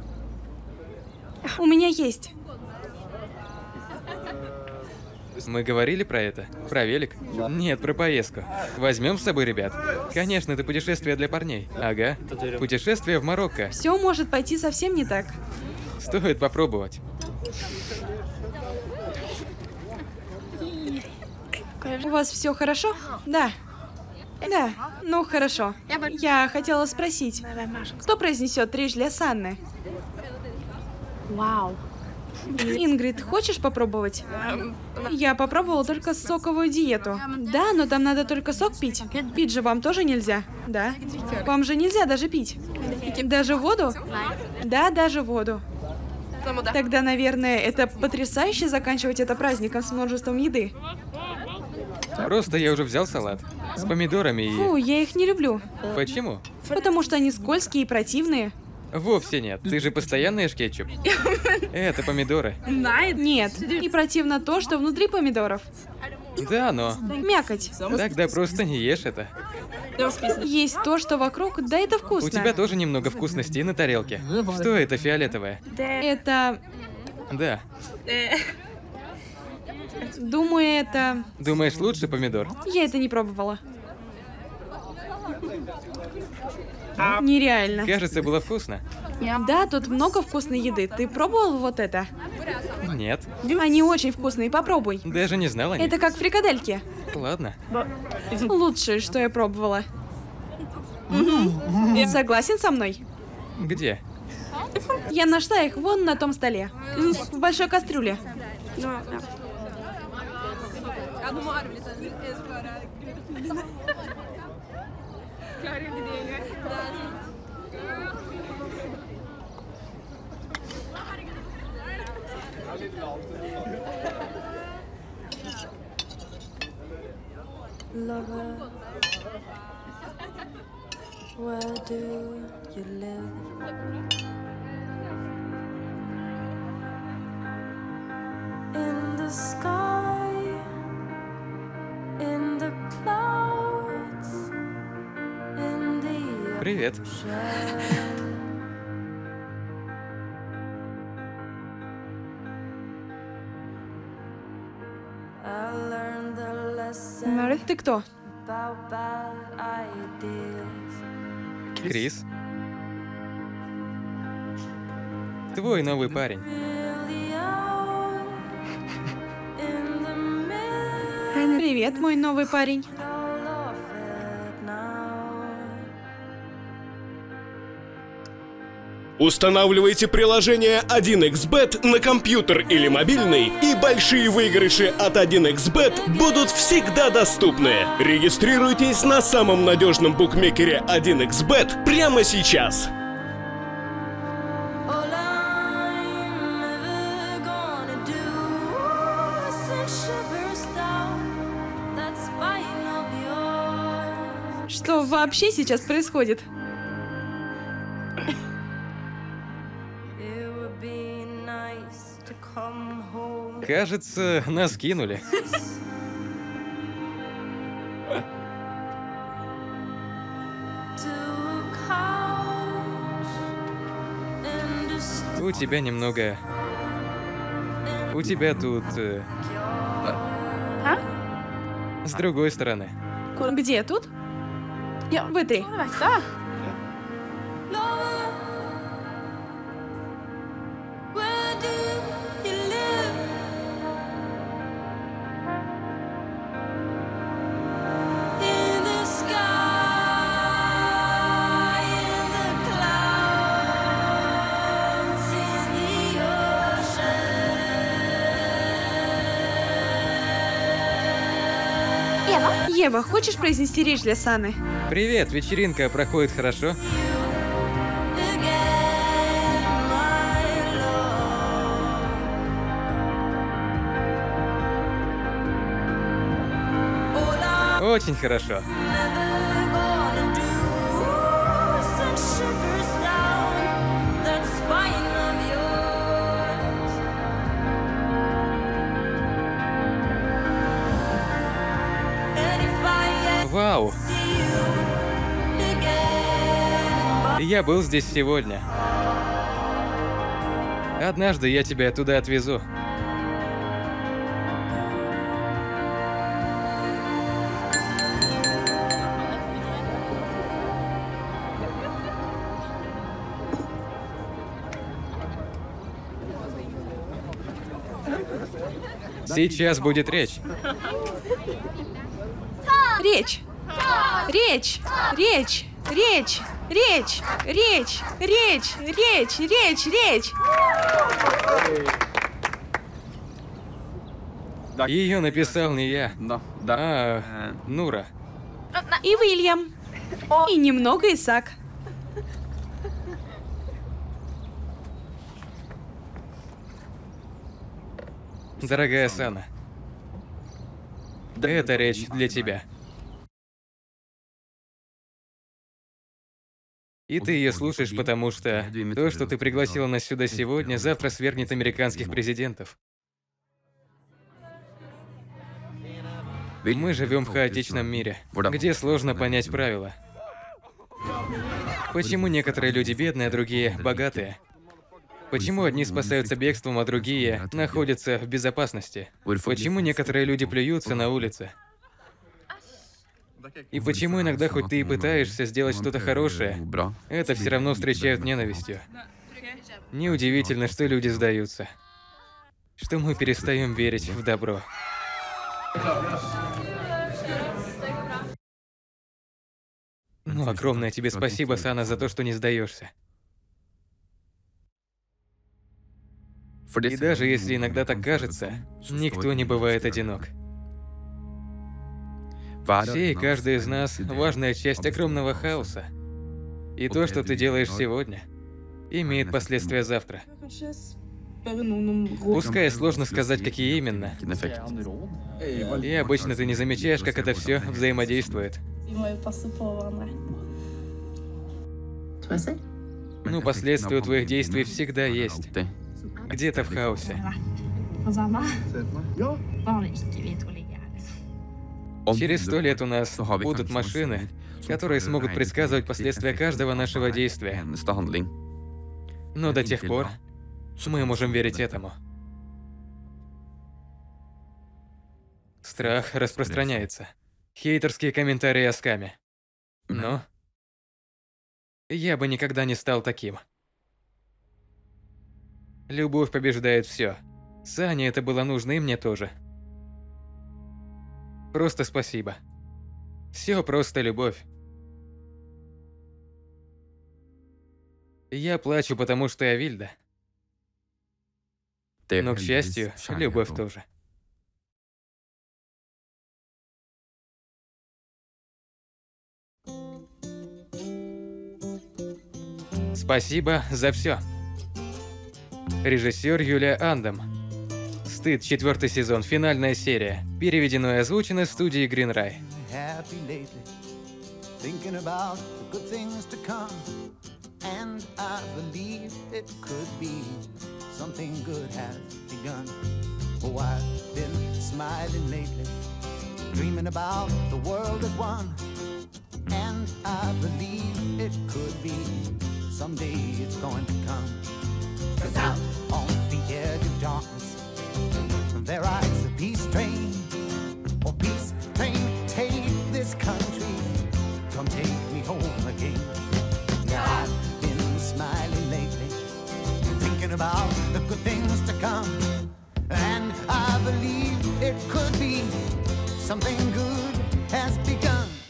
[SPEAKER 3] У меня есть.
[SPEAKER 2] Мы говорили про это? Про велик? Нет, про поездку. Возьмем с собой ребят? Конечно, это путешествие для парней. Ага. Путешествие в Марокко.
[SPEAKER 3] Все может пойти совсем не так.
[SPEAKER 2] Стоит попробовать.
[SPEAKER 3] У вас все хорошо? Да. Да, ну хорошо. Я хотела спросить, кто произнесет речь для Санны?
[SPEAKER 6] Вау.
[SPEAKER 3] Ингрид, хочешь попробовать? Я попробовала только соковую диету. Да, но там надо только сок пить. Пить же вам тоже нельзя. Да. Вам же нельзя даже пить. Даже воду? Да, даже воду. Тогда, наверное, это потрясающе заканчивать это праздником с множеством еды.
[SPEAKER 2] Просто я уже взял салат. С помидорами и...
[SPEAKER 3] Фу, я их не люблю.
[SPEAKER 2] Почему?
[SPEAKER 3] Потому что они скользкие и противные.
[SPEAKER 2] Вовсе нет. Ты же постоянно ешь кетчуп. Это помидоры.
[SPEAKER 3] Нет, и противно то, что внутри помидоров.
[SPEAKER 2] Да, но...
[SPEAKER 3] Мякоть.
[SPEAKER 2] Тогда просто не ешь это.
[SPEAKER 3] Есть то, что вокруг, да это вкусно.
[SPEAKER 2] У тебя тоже немного вкусностей на тарелке. Что это фиолетовое?
[SPEAKER 3] Это...
[SPEAKER 2] Да.
[SPEAKER 3] Думаю, это...
[SPEAKER 2] Думаешь, лучше помидор?
[SPEAKER 3] Я это не пробовала. Нереально.
[SPEAKER 2] Кажется, было вкусно.
[SPEAKER 3] Да, тут много вкусной еды. Ты пробовал вот это?
[SPEAKER 2] Нет.
[SPEAKER 3] Они очень вкусные, попробуй.
[SPEAKER 2] Даже не знал о них.
[SPEAKER 3] Это как фрикадельки.
[SPEAKER 2] Ладно.
[SPEAKER 3] Лучшее, что я пробовала. Согласен со мной?
[SPEAKER 2] Где?
[SPEAKER 3] Я нашла их вон на том столе. В большой кастрюле.
[SPEAKER 10] Lover, where do you live? In the sky, in the clouds, in the
[SPEAKER 2] Привет.
[SPEAKER 10] I learned the lesson
[SPEAKER 3] Ты кто?
[SPEAKER 10] about bad ideas.
[SPEAKER 2] Крис. Твой новый парень.
[SPEAKER 10] Really out in the middle
[SPEAKER 3] Привет, мой новый парень.
[SPEAKER 10] of it now.
[SPEAKER 5] Устанавливайте приложение один икс бет на компьютер или мобильный, и большие выигрыши от один икс бет будут всегда доступны. Регистрируйтесь на самом надежном букмекере один икс бет прямо сейчас.
[SPEAKER 10] All I'm ever gonna do is send shivers down that spine of yours.
[SPEAKER 3] Что вообще сейчас происходит?
[SPEAKER 10] It would be nice to come home
[SPEAKER 2] Кажется, нас кинули.
[SPEAKER 10] to a couch and a stool.
[SPEAKER 2] У тебя немного... У тебя тут... э, С другой стороны.
[SPEAKER 3] Где тут? Вытри.
[SPEAKER 10] Where do you live? In the sky, in the clouds, in the ocean.
[SPEAKER 3] Ева, хочешь произнести речь для Саны?
[SPEAKER 2] Привет, вечеринка проходит хорошо?
[SPEAKER 10] Again, my love.
[SPEAKER 2] Очень хорошо. Вау! Я был здесь сегодня. Однажды я тебя туда отвезу. Сейчас будет речь.
[SPEAKER 3] Речь. Речь. Речь. Речь. Речь. Речь. Речь. Речь. Речь. Речь.
[SPEAKER 2] Ее написал не я, а Нура.
[SPEAKER 3] И Уильям. И немного Исаак.
[SPEAKER 2] Дорогая Сана, эта речь для тебя. И ты ее слушаешь, потому что то, что ты пригласила нас сюда сегодня, завтра свергнет американских президентов. Мы живем в хаотичном мире, где сложно понять правила. Почему некоторые люди бедные, а другие богатые? Почему одни спасаются бегством, а другие находятся в безопасности? Почему некоторые люди плюются на улице? И почему иногда, хоть ты и пытаешься сделать что-то хорошее, это все равно встречают ненавистью? Неудивительно, что люди сдаются. Что мы перестаем верить в добро. Ну, огромное тебе спасибо, Сана, за то, что не сдаешься. И даже если иногда так кажется, никто не бывает одинок. Все и каждый из нас – важная часть огромного хаоса. И то, что ты делаешь сегодня, имеет последствия завтра. Пускай сложно сказать, какие именно. И обычно ты не замечаешь, как это все взаимодействует. Ну, последствия у твоих действий всегда есть. Где-то в хаосе. Через сто лет у нас будут машины, которые смогут предсказывать последствия каждого нашего действия. Но до тех пор мы можем верить этому. Страх распространяется. Хейтерские комментарии о скаме. Но я бы никогда не стал таким. Любовь побеждает все. Сане это было нужно, и мне тоже. Просто спасибо. Все просто любовь. Я плачу, потому что я Вильда. Но, к счастью, любовь тоже. Спасибо за все. Режиссер Юлия Андам. «Стыд», четвертый сезон, финальная серия. Переведено и озвучено студией Green Ray.
[SPEAKER 11] Cause out on the edge of darkness, there rides a peace train. Oh, peace train, take this country, come take me home again. Now I've been smiling lately, thinking about the good things to come, and I believe it could be something